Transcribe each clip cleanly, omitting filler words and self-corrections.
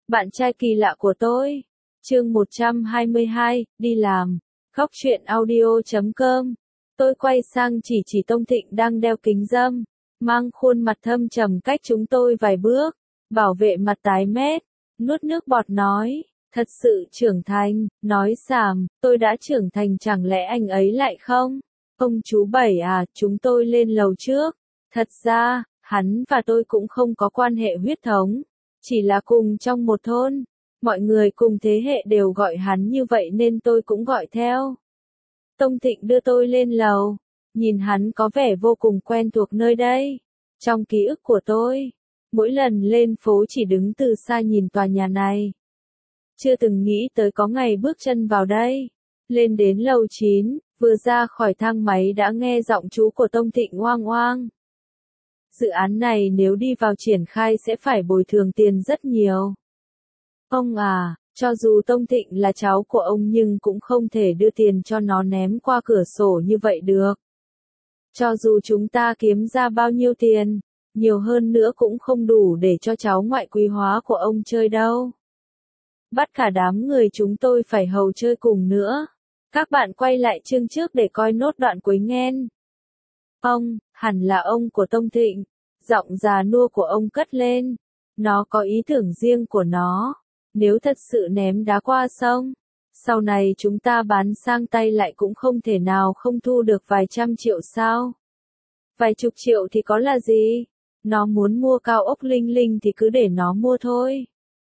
Bạn trai kỳ lạ của tôi. Chương 122, đi làm. Khóc chuyện audio.com. Tôi quay sang chỉ Tông Thịnh đang đeo kính râm, mang khuôn mặt thâm trầm cách chúng tôi vài bước, bảo vệ mặt tái mét, nuốt nước bọt nói, thật sự trưởng thành, nói xàm, tôi đã trưởng thành chẳng lẽ anh ấy lại không? Ông chú Bảy à, chúng tôi lên lầu trước. Thật ra, hắn và tôi cũng không có quan hệ huyết thống, chỉ là cùng trong một thôn. Mọi người cùng thế hệ đều gọi hắn như vậy nên tôi cũng gọi theo. Tông Thịnh đưa tôi lên lầu, nhìn hắn có vẻ vô cùng quen thuộc nơi đây. Trong ký ức của tôi, mỗi lần lên phố chỉ đứng từ xa nhìn tòa nhà này. Chưa từng nghĩ tới có ngày bước chân vào đây. Lên đến lầu 9, vừa ra khỏi thang máy đã nghe giọng chú của Tông Thịnh oang oang. Dự án này nếu đi vào triển khai sẽ phải bồi thường tiền rất nhiều. Ông à, cho dù Tông Thịnh là cháu của ông nhưng cũng không thể đưa tiền cho nó ném qua cửa sổ như vậy được. Cho dù chúng ta kiếm ra bao nhiêu tiền, nhiều hơn nữa cũng không đủ để cho cháu ngoại quý hóa của ông chơi đâu. Bắt cả đám người chúng tôi phải hầu chơi cùng nữa. Các bạn quay lại chương trước để coi nốt đoạn cuối nghen. Ông, hẳn là ông của Tông Thịnh. Giọng già nua của ông cất lên. Nó có ý tưởng riêng của nó. Nếu thật sự ném đá qua sông, sau này chúng ta bán sang tay lại cũng không thể nào không thu được vài trăm triệu sao. Vài chục triệu thì có là gì? Nó muốn mua cao ốc Linh Linh thì cứ để nó mua thôi.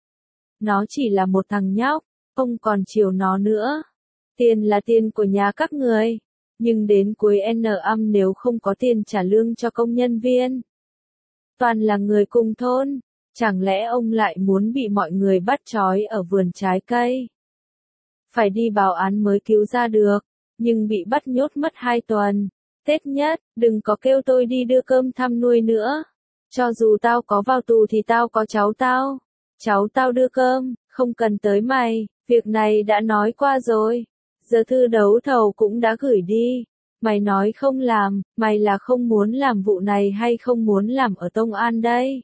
Nó chỉ là một thằng nhóc, ông còn chiều nó nữa. Tiền là tiền của nhà các người, nhưng đến cuối năm nếu không có tiền trả lương cho công nhân viên, toàn là người cùng thôn, chẳng lẽ ông lại muốn bị mọi người bắt trói ở vườn trái cây? Phải đi báo án mới cứu ra được, nhưng bị bắt nhốt mất 2 tuần. Tết nhất, đừng có kêu tôi đi đưa cơm thăm nuôi nữa. Cho dù tao có vào tù thì tao có cháu tao. Cháu tao đưa cơm, không cần tới mày, việc này đã nói qua rồi. Giờ thư đấu thầu cũng đã gửi đi. Mày nói không làm, mày là không muốn làm vụ này hay không muốn làm ở Tông An đây?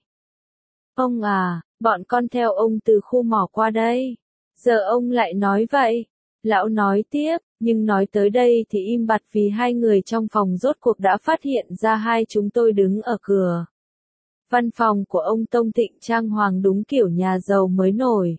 Ông à, bọn con theo ông từ khu mỏ qua đây. Giờ ông lại nói vậy. Lão nói tiếp, nhưng nói tới đây thì im bặt vì hai người trong phòng rốt cuộc đã phát hiện ra hai chúng tôi đứng ở cửa. Văn phòng của ông Tông Thịnh trang hoàng đúng kiểu nhà giàu mới nổi.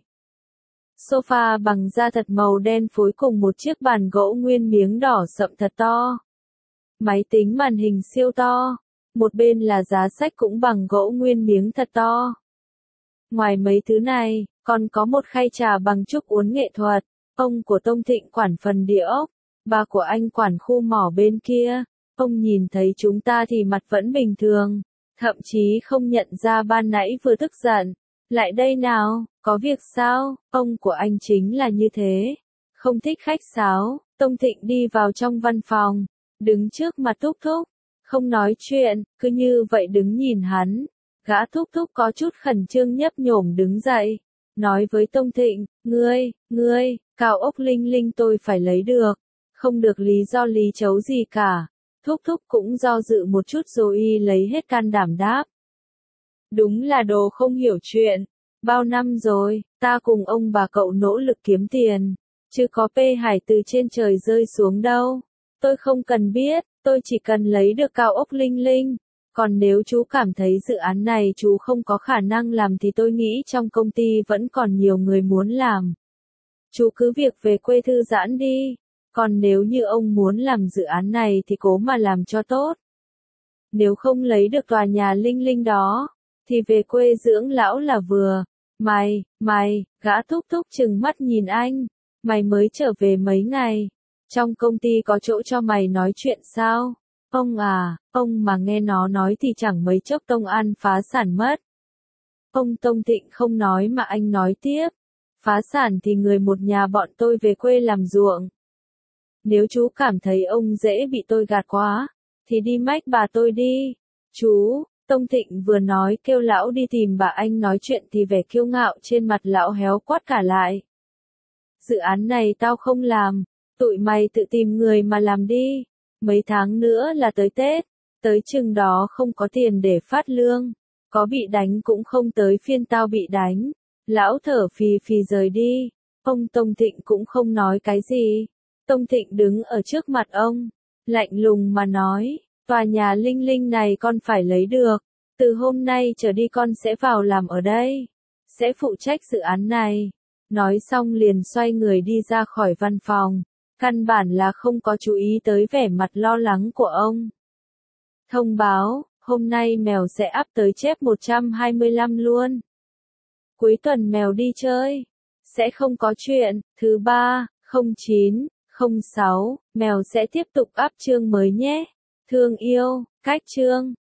Sofa bằng da thật màu đen phối cùng một chiếc bàn gỗ nguyên miếng đỏ sậm thật to. Máy tính màn hình siêu to. Một bên là giá sách cũng bằng gỗ nguyên miếng thật to. Ngoài mấy thứ này, còn có một khay trà bằng trúc uốn nghệ thuật. Ông của Tông Thịnh quản phần địa ốc, bà của anh quản khu mỏ bên kia. Ông nhìn thấy chúng ta thì mặt vẫn bình thường, thậm chí không nhận ra ban nãy vừa tức giận. Lại đây nào, có việc sao? Ông của anh chính là như thế. Không thích khách sáo. Tông Thịnh đi vào trong văn phòng, đứng trước mặt Thúc Thúc, không nói chuyện, cứ như vậy đứng nhìn hắn. Gã Thúc Thúc có chút khẩn trương nhấp nhổm đứng dậy, nói với Tông Thịnh, ngươi, cao ốc Linh Linh tôi phải lấy được, không được lý do lý chấu gì cả. Thúc Thúc cũng do dự một chút rồi lấy hết can đảm đáp. Đúng là đồ không hiểu chuyện, bao năm rồi, ta cùng ông bà cậu nỗ lực kiếm tiền, chứ có pê hải từ trên trời rơi xuống đâu. Tôi không cần biết, tôi chỉ cần lấy được cao ốc Linh Linh. Còn nếu chú cảm thấy dự án này chú không có khả năng làm thì tôi nghĩ trong công ty vẫn còn nhiều người muốn làm. Chú cứ việc về quê thư giãn đi. Còn nếu như ông muốn làm dự án này thì cố mà làm cho tốt. Nếu không lấy được tòa nhà Linh Linh đó, thì về quê dưỡng lão là vừa. Mày, gã Thúc Thúc trừng mắt nhìn anh. Mày mới trở về mấy ngày. Trong công ty có chỗ cho mày nói chuyện sao? Ông à, ông mà nghe nó nói thì chẳng mấy chốc Tông An phá sản mất. Ông Tông Thịnh không nói mà anh nói tiếp. Phá sản thì người một nhà bọn tôi về quê làm ruộng. Nếu chú cảm thấy ông dễ bị tôi gạt quá, thì đi mách bà tôi đi. Chú, Tông Thịnh vừa nói kêu lão đi tìm bà anh nói chuyện thì vẻ kiêu ngạo trên mặt lão héo quắt cả lại. Dự án này tao không làm, tụi mày tự tìm người mà làm đi. Mấy tháng nữa là tới Tết, tới chừng đó không có tiền để phát lương, có bị đánh cũng không tới phiên tao bị đánh. Lão thở phì phì rời đi. Ông Tông Thịnh cũng không nói cái gì. Tông Thịnh đứng ở trước mặt ông, lạnh lùng mà nói, tòa nhà Linh Linh này con phải lấy được. Từ hôm nay trở đi con sẽ vào làm ở đây. Sẽ phụ trách dự án này. Nói xong liền xoay người đi ra khỏi văn phòng. Căn bản là không có chú ý tới vẻ mặt lo lắng của ông. Thông báo, hôm nay mèo sẽ up tới chép 125 luôn. Cuối tuần mèo đi chơi. Sẽ không có chuyện. Thứ 3, 09, 06, mèo sẽ tiếp tục up chương mới nhé. Thương yêu, cách chương.